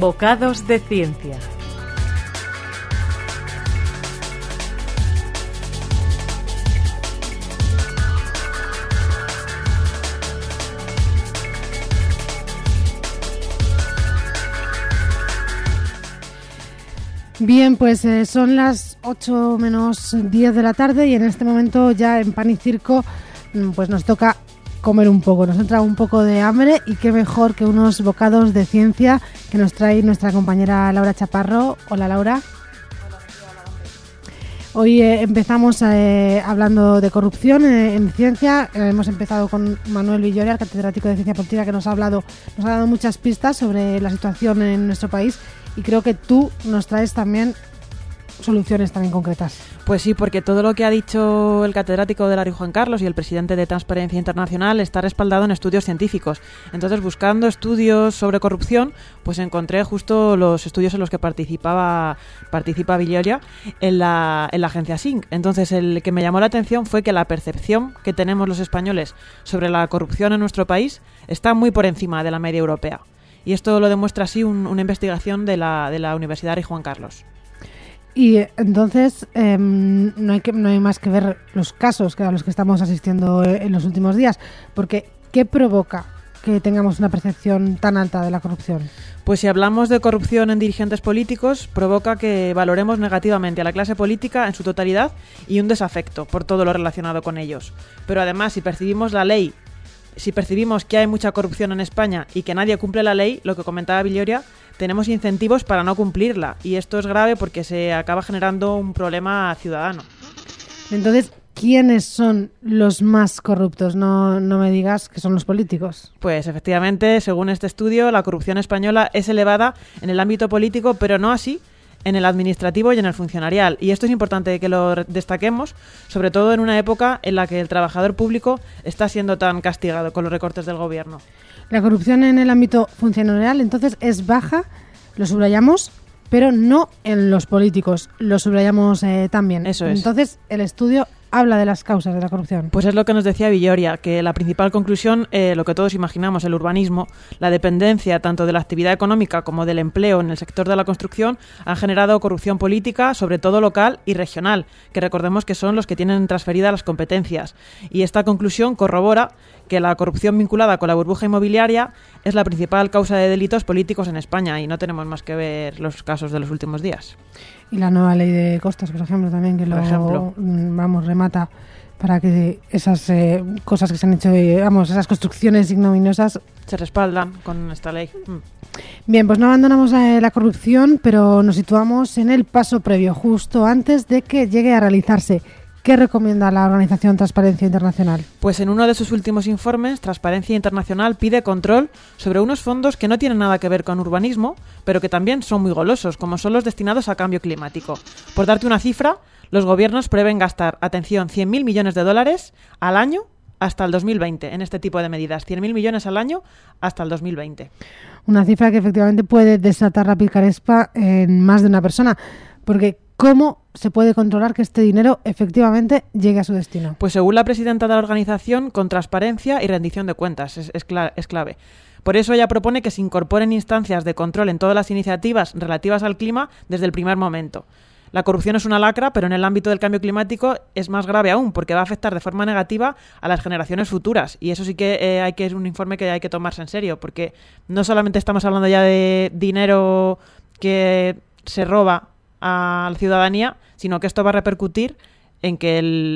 Bocados de ciencia. Bien, pues son las 8 menos 10 de la tarde y en este momento ya en Pan y Circo pues nos toca comer un poco, nos entra un poco de hambre y qué mejor que unos bocados de ciencia que nos trae nuestra compañera Laura Chaparro. Hola, Laura. Hoy empezamos hablando de corrupción en ciencia. Hemos empezado con Manuel Villoria, el catedrático de Ciencia Política, que nos ha dado muchas pistas sobre la situación en nuestro país y creo que tú nos traes también soluciones también concretas. Pues sí, porque todo lo que ha dicho el catedrático de la Rey Juan Carlos y el presidente de Transparencia Internacional está respaldado en estudios científicos. Entonces, buscando estudios sobre corrupción, pues encontré justo los estudios en los que participa Villoria en la agencia SINC. Entonces, el que me llamó la atención fue que la percepción que tenemos los españoles sobre la corrupción en nuestro país está muy por encima de la media europea. Y esto lo demuestra así una investigación de la Universidad Rey Juan Carlos. Y entonces no hay más que ver los casos a los que estamos asistiendo en los últimos días, porque ¿qué provoca que tengamos una percepción tan alta de la corrupción? Pues si hablamos de corrupción en dirigentes políticos, provoca que valoremos negativamente a la clase política en su totalidad y un desafecto por todo lo relacionado con ellos. Pero además, si percibimos la ley, si percibimos que hay mucha corrupción en España y que nadie cumple la ley, lo que comentaba Villoria, tenemos incentivos para no cumplirla. Y esto es grave porque se acaba generando un problema ciudadano. Entonces, ¿quiénes son los más corruptos? No me digas que son los políticos. Pues efectivamente, según este estudio, la corrupción española es elevada en el ámbito político, pero no así en el administrativo y en el funcionarial. Y esto es importante que lo destaquemos, sobre todo en una época en la que el trabajador público está siendo tan castigado con los recortes del gobierno. La corrupción en el ámbito funcionarial, entonces, es baja, lo subrayamos, pero no en los políticos, lo subrayamos también. Eso es. Entonces, el estudio habla de las causas de la corrupción. Pues es lo que nos decía Villoria, que la principal conclusión, lo que todos imaginamos, el urbanismo, la dependencia tanto de la actividad económica como del empleo en el sector de la construcción, han generado corrupción política, sobre todo local y regional, que recordemos que son los que tienen transferidas las competencias. Y esta conclusión corrobora que la corrupción vinculada con la burbuja inmobiliaria es la principal causa de delitos políticos en España y no tenemos más que ver los casos de los últimos días. Y la nueva ley de costas, por ejemplo, también, que remata para que esas cosas que se han hecho, esas construcciones ignominiosas se respaldan con esta ley. Bien, pues no abandonamos la corrupción, pero nos situamos en el paso previo, justo antes de que llegue a realizarse. ¿Qué recomienda la organización Transparencia Internacional? Pues en uno de sus últimos informes, Transparencia Internacional pide control sobre unos fondos que no tienen nada que ver con urbanismo, pero que también son muy golosos, como son los destinados a cambio climático. Por darte una cifra, los gobiernos prevén gastar, atención, 100.000 millones de dólares al año hasta el 2020 en este tipo de medidas. 100.000 millones al año hasta el 2020. Una cifra que efectivamente puede desatar la picarespa en más de una persona, porque ¿cómo se puede controlar que este dinero efectivamente llegue a su destino? Pues según la presidenta de la organización, con transparencia y rendición de cuentas es clave. Por eso ella propone que se incorporen instancias de control en todas las iniciativas relativas al clima desde el primer momento. La corrupción es una lacra, pero en el ámbito del cambio climático es más grave aún, porque va a afectar de forma negativa a las generaciones futuras. Y eso sí que es un informe que hay que tomarse en serio, porque no solamente estamos hablando ya de dinero que se roba a la ciudadanía, sino que esto va a repercutir en que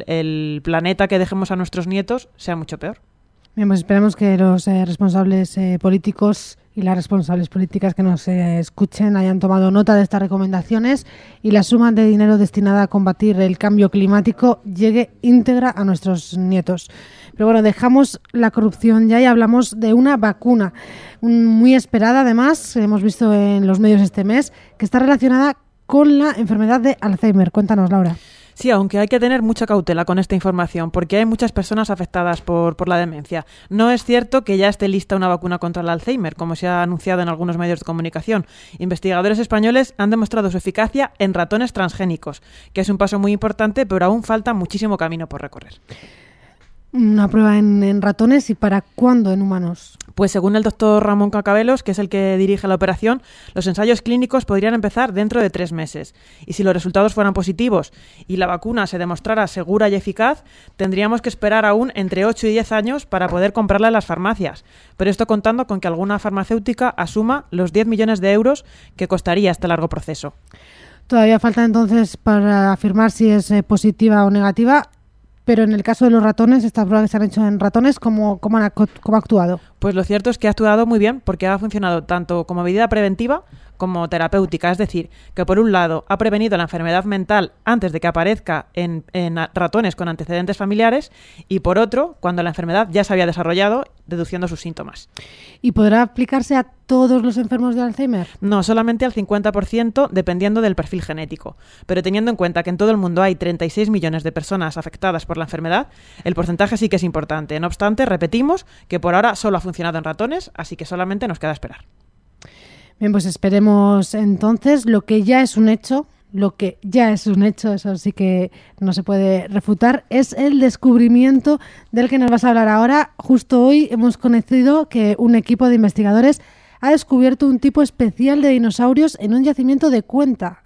el planeta que dejemos a nuestros nietos sea mucho peor. Bien, pues esperemos que los responsables políticos y las responsables políticas que nos escuchen hayan tomado nota de estas recomendaciones y la suma de dinero destinada a combatir el cambio climático llegue íntegra a nuestros nietos. Pero bueno, dejamos la corrupción ya y hablamos de una vacuna muy esperada, además, hemos visto en los medios este mes, que está relacionada con la enfermedad de Alzheimer. Cuéntanos, Laura. Sí, aunque hay que tener mucha cautela con esta información porque hay muchas personas afectadas por la demencia. No es cierto que ya esté lista una vacuna contra el Alzheimer, como se ha anunciado en algunos medios de comunicación. Investigadores españoles han demostrado su eficacia en ratones transgénicos, que es un paso muy importante, pero aún falta muchísimo camino por recorrer. una prueba en ratones y para cuándo en humanos? Pues según el doctor Ramón Cacabelos, que es el que dirige la operación, los ensayos clínicos podrían empezar dentro de 3 meses. Y si los resultados fueran positivos y la vacuna se demostrara segura y eficaz, tendríamos que esperar aún entre 8 y 10 años para poder comprarla en las farmacias. Pero esto contando con que alguna farmacéutica asuma los 10 millones de euros que costaría este largo proceso. Todavía falta entonces para afirmar si es positiva o negativa. Pero en el caso de los ratones, estas pruebas que se han hecho en ratones, ¿cómo ha actuado? Pues lo cierto es que ha actuado muy bien porque ha funcionado tanto como medida preventiva como terapéutica. Es decir, que por un lado ha prevenido la enfermedad mental antes de que aparezca en ratones con antecedentes familiares y por otro, cuando la enfermedad ya se había desarrollado, reduciendo sus síntomas. ¿Y podrá aplicarse a todos los enfermos de Alzheimer? No, solamente al 50% dependiendo del perfil genético. Pero teniendo en cuenta que en todo el mundo hay 36 millones de personas afectadas por la enfermedad, el porcentaje sí que es importante. No obstante, repetimos que por ahora solo ha funcionado en ratones, así que solamente nos queda esperar. Bien, pues esperemos entonces. Lo que ya es un hecho, eso sí que no se puede refutar, es el descubrimiento del que nos vas a hablar ahora. Justo hoy hemos conocido que un equipo de investigadores ha descubierto un tipo especial de dinosaurios en un yacimiento de Cuenca.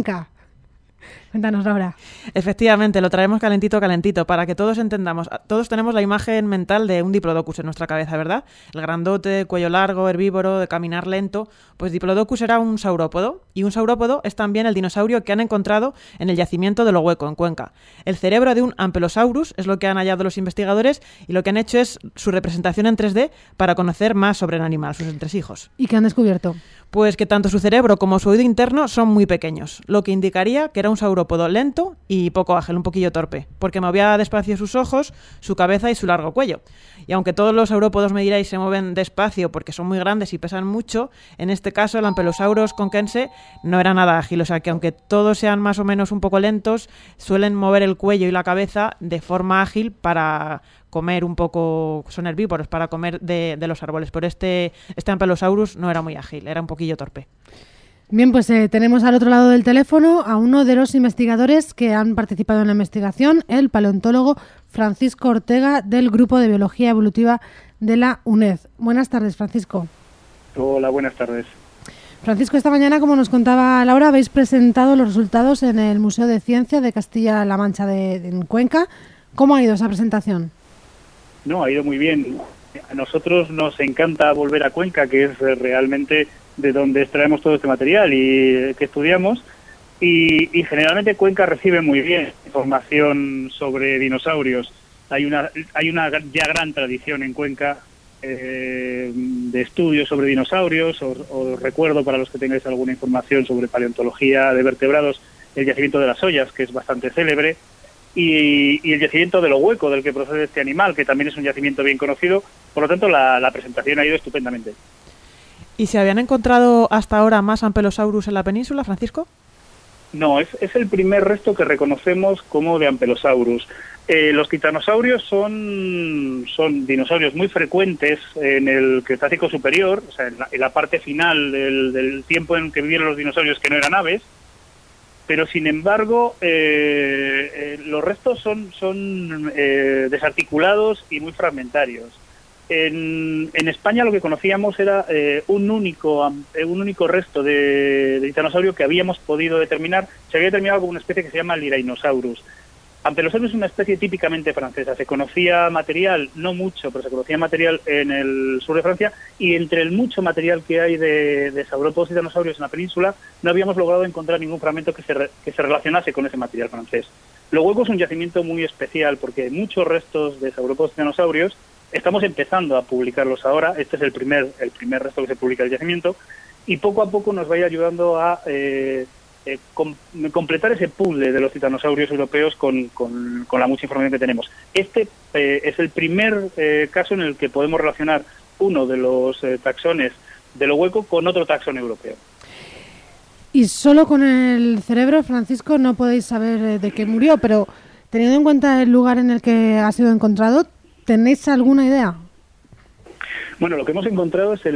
Cuéntanos, Laura. Efectivamente, lo traemos calentito, para que todos entendamos. Todos tenemos la imagen mental de un Diplodocus en nuestra cabeza, ¿verdad? El grandote, cuello largo, herbívoro, de caminar lento. Pues Diplodocus era un saurópodo, y un saurópodo es también el dinosaurio que han encontrado en el yacimiento de Lo Hueco, en Cuenca. El cerebro de un Ankylosaurus es lo que han hallado los investigadores, y lo que han hecho es su representación en 3D para conocer más sobre el animal, sus entresijos. ¿Y qué han descubierto? Pues que tanto su cerebro como su oído interno son muy pequeños, lo que indicaría que era un saurópodo lento y poco ágil, un poquillo torpe, porque movía despacio sus ojos, su cabeza y su largo cuello. Y aunque todos los saurópodos, me diréis, se mueven despacio porque son muy grandes y pesan mucho, en este caso el Ankylosaurus conquense no era nada ágil, o sea que aunque todos sean más o menos un poco lentos, suelen mover el cuello y la cabeza de forma ágil para comer un poco, son herbívoros, para comer de los árboles, pero este Ankylosaurus no era muy ágil, era un poquillo torpe. Bien, pues tenemos al otro lado del teléfono a uno de los investigadores que han participado en la investigación, el paleontólogo Francisco Ortega, del Grupo de Biología Evolutiva de la UNED. Buenas tardes, Francisco. Hola, buenas tardes. Francisco, esta mañana, como nos contaba Laura, habéis presentado los resultados en el Museo de Ciencia de Castilla-La Mancha en Cuenca. ¿Cómo ha ido esa presentación? No, ha ido muy bien. A nosotros nos encanta volver a Cuenca, que es realmente de donde extraemos todo este material y que estudiamos. Y generalmente Cuenca recibe muy bien información sobre dinosaurios. Hay una ya gran tradición en Cuenca de estudios sobre dinosaurios. Os recuerdo, para los que tengáis alguna información sobre paleontología de vertebrados, el yacimiento de las Ollas, que es bastante célebre, y el yacimiento de Lo Hueco, del que procede este animal, que también es un yacimiento bien conocido. Por lo tanto, la presentación ha ido estupendamente. ¿Y se habían encontrado hasta ahora más Ankylosaurus en la península, Francisco? No, es el primer resto que reconocemos como de Ankylosaurus. Los titanosaurios son dinosaurios muy frecuentes en el Cretácico superior, o sea, en la parte final del tiempo en que vivieron los dinosaurios que no eran aves, pero sin embargo los restos son desarticulados y muy fragmentarios. En España lo que conocíamos era un único resto de titanosaurio que habíamos podido determinar. Se había determinado como una especie que se llama Lirainosaurus. Ankylosaurus es una especie típicamente francesa. Se conocía material, no mucho, pero se conocía material en el sur de Francia, y entre el mucho material que hay de saurópodos y titanosaurios en la península, no habíamos logrado encontrar ningún fragmento que se relacionase con ese material francés. Lo Hueco es un yacimiento muy especial porque hay muchos restos de saurópodos y titanosaurios. Estamos empezando a publicarlos ahora. Este es el primer resto que se publica del yacimiento, y poco a poco nos va a ir ayudando a completar ese puzzle de los titanosaurios europeos con la mucha información que tenemos. Este es el primer caso en el que podemos relacionar uno de los taxones de Lo Hueco con otro taxón europeo. Y solo con el cerebro, Francisco, no podéis saber de qué murió, pero teniendo en cuenta el lugar en el que ha sido encontrado, ¿tenéis alguna idea? Bueno, lo que hemos encontrado es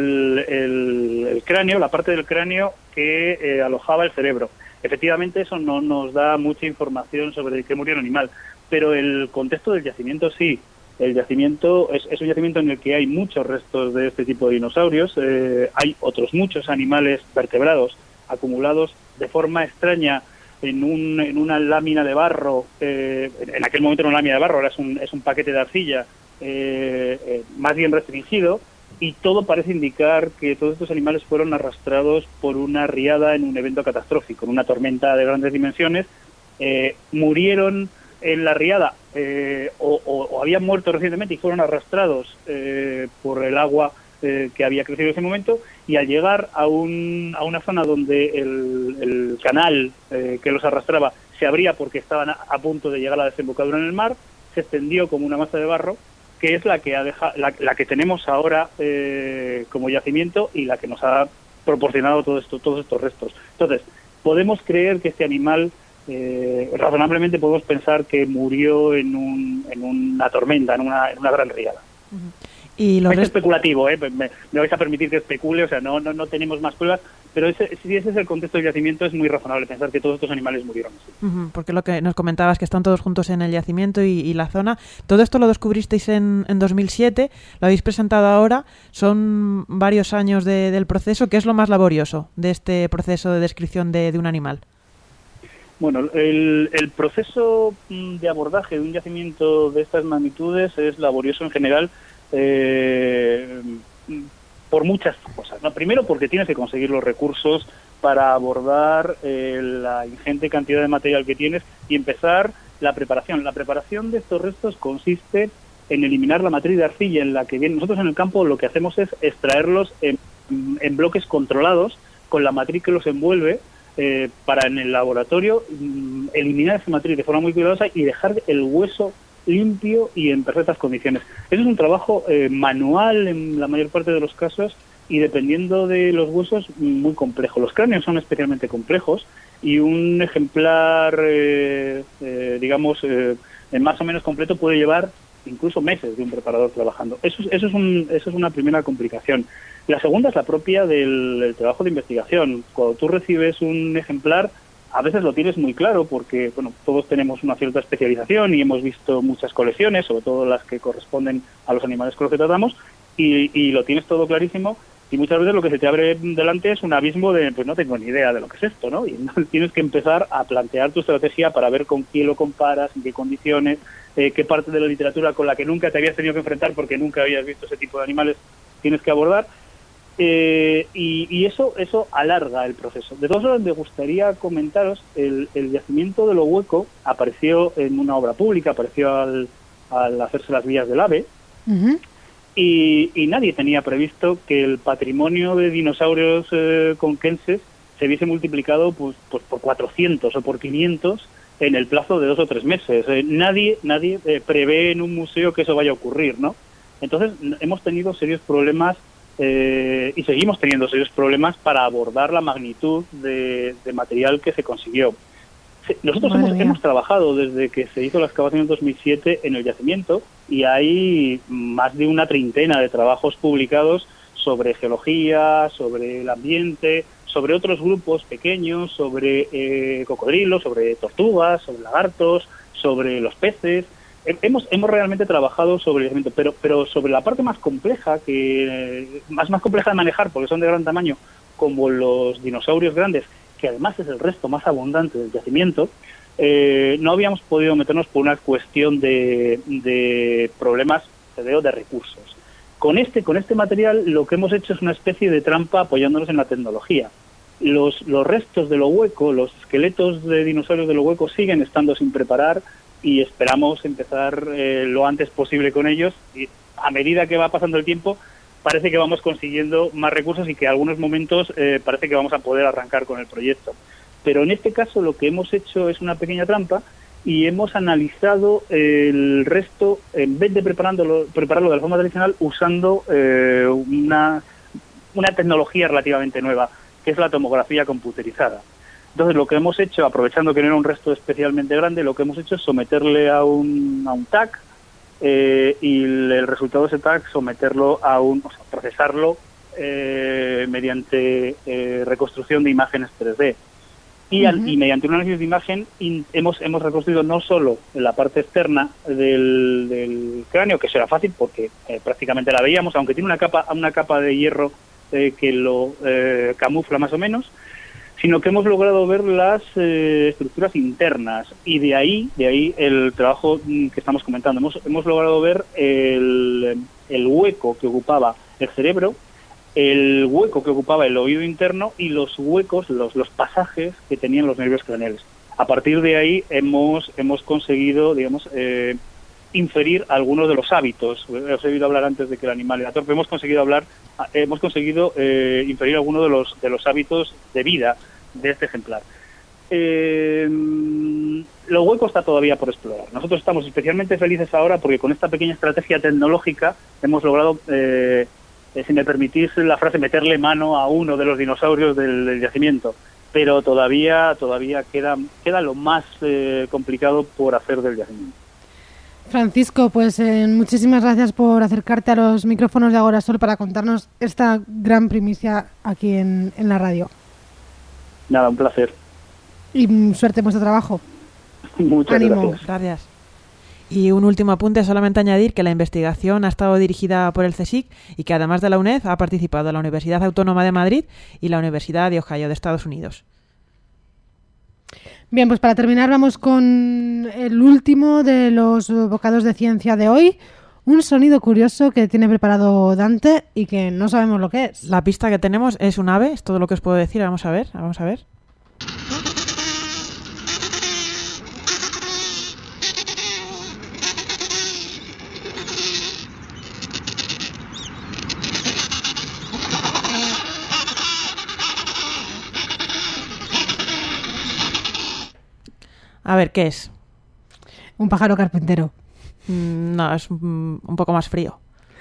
el cráneo, la parte del cráneo que alojaba el cerebro. Efectivamente, eso no nos da mucha información sobre de qué murió el animal, pero el contexto del yacimiento sí. El yacimiento es un yacimiento en el que hay muchos restos de este tipo de dinosaurios. Hay otros muchos animales vertebrados acumulados de forma extraña en una lámina de barro. En aquel momento no una lámina de barro, ahora es un paquete de arcilla más bien restringido, y todo parece indicar que todos estos animales fueron arrastrados por una riada en un evento catastrófico, en una tormenta de grandes dimensiones. Murieron en la riada o habían muerto recientemente y fueron arrastrados por el agua que había crecido en ese momento, y al llegar a una zona donde el canal que los arrastraba se abría porque estaban a punto de llegar a la desembocadura en el mar, se extendió como una masa de barro, que es la que tenemos ahora como yacimiento y la que nos ha proporcionado todos estos restos. Entonces, podemos creer que este animal, razonablemente podemos pensar que murió en una tormenta, en una gran riada. Y es especulativo, me vais a permitir que especule, o sea, no tenemos más pruebas, pero si ese es el contexto del yacimiento, es muy razonable pensar que todos estos animales murieron así. Porque lo que nos comentabas, que están todos juntos en el yacimiento y la zona. Todo esto lo descubristeis en 2007, lo habéis presentado ahora, son varios años del proceso. ¿Qué es lo más laborioso de este proceso de descripción de un animal? Bueno, el proceso de abordaje de un yacimiento de estas magnitudes es laborioso en general, por muchas cosas, ¿no? Primero, porque tienes que conseguir los recursos para abordar la ingente cantidad de material que tienes y empezar la preparación. La preparación de estos restos consiste en eliminar la matriz de arcilla en la que vienen. Nosotros en el campo lo que hacemos es extraerlos en bloques controlados con la matriz que los envuelve, para en el laboratorio eliminar esa matriz de forma muy cuidadosa y dejar el hueso limpio y en perfectas condiciones. Eso es un trabajo manual en la mayor parte de los casos, y dependiendo de los huesos, muy complejo. Los cráneos son especialmente complejos, y un ejemplar, digamos, más o menos completo puede llevar incluso meses de un preparador trabajando. Eso es una primera complicación. La segunda es la propia del trabajo de investigación. Cuando tú recibes un ejemplar, a veces lo tienes muy claro porque, bueno, todos tenemos una cierta especialización y hemos visto muchas colecciones, sobre todo las que corresponden a los animales con los que tratamos, y lo tienes todo clarísimo, y muchas veces lo que se te abre delante es un abismo de, pues no tengo ni idea de lo que es esto, ¿no? Y entonces tienes que empezar a plantear tu estrategia para ver con quién lo comparas, en qué condiciones, qué parte de la literatura con la que nunca te habías tenido que enfrentar porque nunca habías visto ese tipo de animales tienes que abordar. Y eso alarga el proceso. De todas formas, me gustaría comentaros, el yacimiento de Lo Hueco apareció en una obra pública, apareció al hacerse las vías del AVE, y nadie tenía previsto que el patrimonio de dinosaurios conquenses se viese multiplicado pues por 400 o por 500 en el plazo de 2 o 3 meses. Nadie prevé en un museo que eso vaya a ocurrir, ¿no? Entonces hemos tenido serios problemas, y seguimos teniendo serios problemas para abordar la magnitud de material que se consiguió. Nosotros hemos trabajado desde que se hizo la excavación en 2007 en el yacimiento, y hay más de una treintena de trabajos publicados sobre geología, sobre el ambiente, sobre otros grupos pequeños, sobre cocodrilos, sobre tortugas, sobre lagartos, sobre los peces. Hemos realmente trabajado sobre el yacimiento, pero sobre la parte más compleja, más compleja de manejar porque son de gran tamaño, como los dinosaurios grandes, que además es el resto más abundante del yacimiento, no habíamos podido meternos por una cuestión de problemas de recursos. Con este material lo que hemos hecho es una especie de trampa apoyándonos en la tecnología. Los restos de Lo Hueco, los esqueletos de dinosaurios de Lo Hueco siguen estando sin preparar, y esperamos empezar lo antes posible con ellos, y a medida que va pasando el tiempo parece que vamos consiguiendo más recursos y que en algunos momentos parece que vamos a poder arrancar con el proyecto. Pero en este caso lo que hemos hecho es una pequeña trampa, y hemos analizado el resto, en vez de prepararlo de la forma tradicional, usando una tecnología relativamente nueva, que es la tomografía computerizada. Entonces lo que hemos hecho, aprovechando que no era un resto especialmente grande, lo que hemos hecho es someterle a un TAC, y el resultado de ese TAC someterlo procesarlo mediante reconstrucción de imágenes 3D. y mediante un análisis de imagen hemos reconstruido no solo la parte externa del cráneo, que eso era fácil porque prácticamente la veíamos, aunque tiene una capa de hierro que lo camufla más o menos, sino que hemos logrado ver las estructuras internas, y de ahí el trabajo que estamos comentando. Hemos logrado ver el hueco que ocupaba el cerebro, el hueco que ocupaba el oído interno y los huecos, los pasajes que tenían los nervios craneales. A partir de ahí hemos conseguido, digamos, inferir algunos de los hábitos. Os he oído hablar antes de que el animal era torpe. Hemos conseguido inferir algunos de los hábitos de vida de este ejemplar. Lo hueco está todavía por explorar. Nosotros estamos especialmente felices ahora porque con esta pequeña estrategia tecnológica hemos logrado, si me permitís la frase, meterle mano a uno de los dinosaurios del yacimiento, pero todavía queda lo más complicado por hacer del yacimiento. Francisco, pues muchísimas gracias por acercarte a los micrófonos de Agorasol para contarnos esta gran primicia aquí en la radio. Nada, un placer. Y suerte en vuestro trabajo. Muchas Ánimo. Gracias. Y un último apunte, solamente añadir que la investigación ha estado dirigida por el CSIC y que además de la UNED ha participado la Universidad Autónoma de Madrid y la Universidad de Ohio de Estados Unidos. Bien, pues para terminar vamos con el último de los bocados de ciencia de hoy. Un sonido curioso que tiene preparado Dante y que no sabemos lo que es. La pista que tenemos es un ave, es todo lo que os puedo decir. Vamos a ver. A ver, ¿qué es? Un pájaro carpintero. No, es un poco más frío.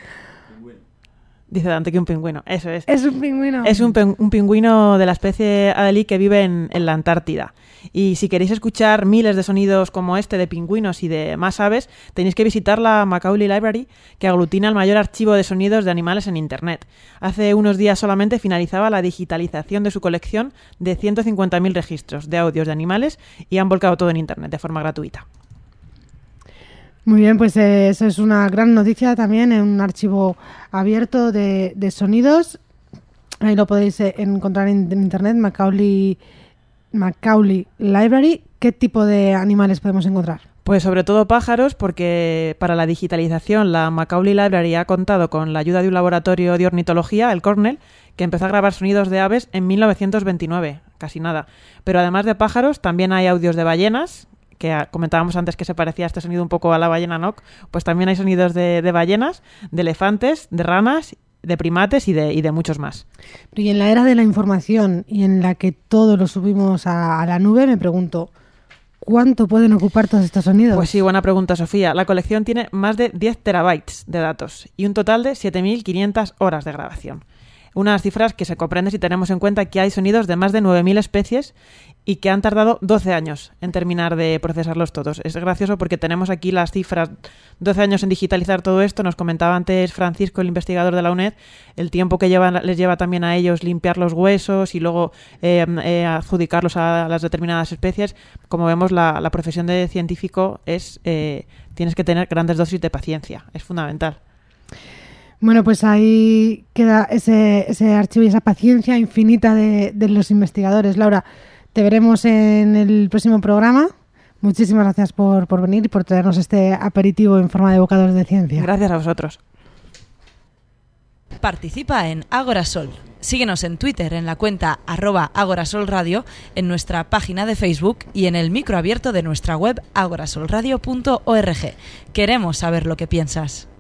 Dice Dante que un pingüino. Eso es. Es un pingüino. Es un pingüino de la especie Adelie que vive en la Antártida. Y si queréis escuchar miles de sonidos como este de pingüinos y de más aves, tenéis que visitar la Macaulay Library, que aglutina el mayor archivo de sonidos de animales en Internet. Hace unos días solamente finalizaba la digitalización de su colección de 150.000 registros de audios de animales y han volcado todo en Internet de forma gratuita. Muy bien, pues eso es una gran noticia también, en un archivo abierto de sonidos. Ahí lo podéis encontrar en Internet, Macaulay Library. ¿Qué tipo de animales podemos encontrar? Pues sobre todo pájaros, porque para la digitalización la Macaulay Library ha contado con la ayuda de un laboratorio de ornitología, el Cornell, que empezó a grabar sonidos de aves en 1929, casi nada. Pero además de pájaros, también hay audios de ballenas, que comentábamos antes que se parecía este sonido un poco a la ballena Nock, pues también hay sonidos de ballenas, de elefantes, de ranas, de primates y de muchos más. Y en la era de la información y en la que todo lo subimos a la nube, me pregunto, ¿cuánto pueden ocupar todos estos sonidos? Pues sí, buena pregunta, Sofía. La colección tiene más de 10 terabytes de datos y un total de 7.500 horas de grabación. Unas cifras que se comprenden si tenemos en cuenta que hay sonidos de más de 9.000 especies y que han tardado 12 años en terminar de procesarlos todos. Es gracioso porque tenemos aquí las cifras, 12 años en digitalizar todo esto. Nos comentaba antes Francisco, el investigador de la UNED, el tiempo que les lleva también a ellos limpiar los huesos y luego adjudicarlos a las determinadas especies. Como vemos, la profesión de científico tienes que tener grandes dosis de paciencia. Es fundamental. Bueno, pues ahí queda ese archivo y esa paciencia infinita de los investigadores. Laura, te veremos en el próximo programa. Muchísimas gracias por venir y por traernos este aperitivo en forma de bocados de ciencia. Gracias a vosotros. Participa en Agorasol. Síguenos en Twitter en la cuenta @agorasolradio, en nuestra página de Facebook y en el micro abierto de nuestra web agorasolradio.org. Queremos saber lo que piensas.